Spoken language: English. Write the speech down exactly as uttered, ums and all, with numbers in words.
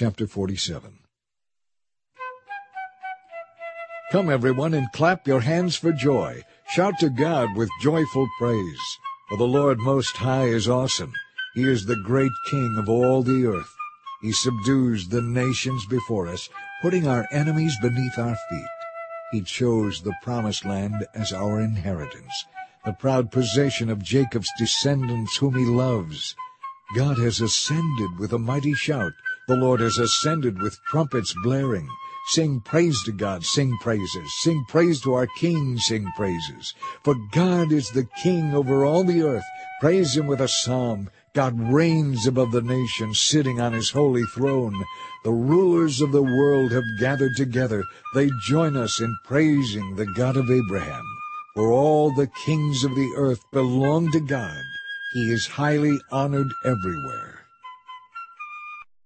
chapter forty-seven. Come, everyone, and clap your hands for joy. Shout to God with joyful praise. For the Lord Most High is awesome. He is the great King of all the earth. He subdues the nations before us, putting our enemies beneath our feet. He chose the promised land as our inheritance, the proud possession of Jacob's descendants whom he loves. God has ascended with a mighty shout. The Lord has ascended with trumpets blaring. Sing praise to God, sing praises. Sing praise to our King, sing praises. For God is the King over all the earth. Praise him with a psalm. God reigns above the nations, sitting on his holy throne. The rulers of the world have gathered together. They join us in praising the God of Abraham. For all the kings of the earth belong to God. He is highly honored everywhere.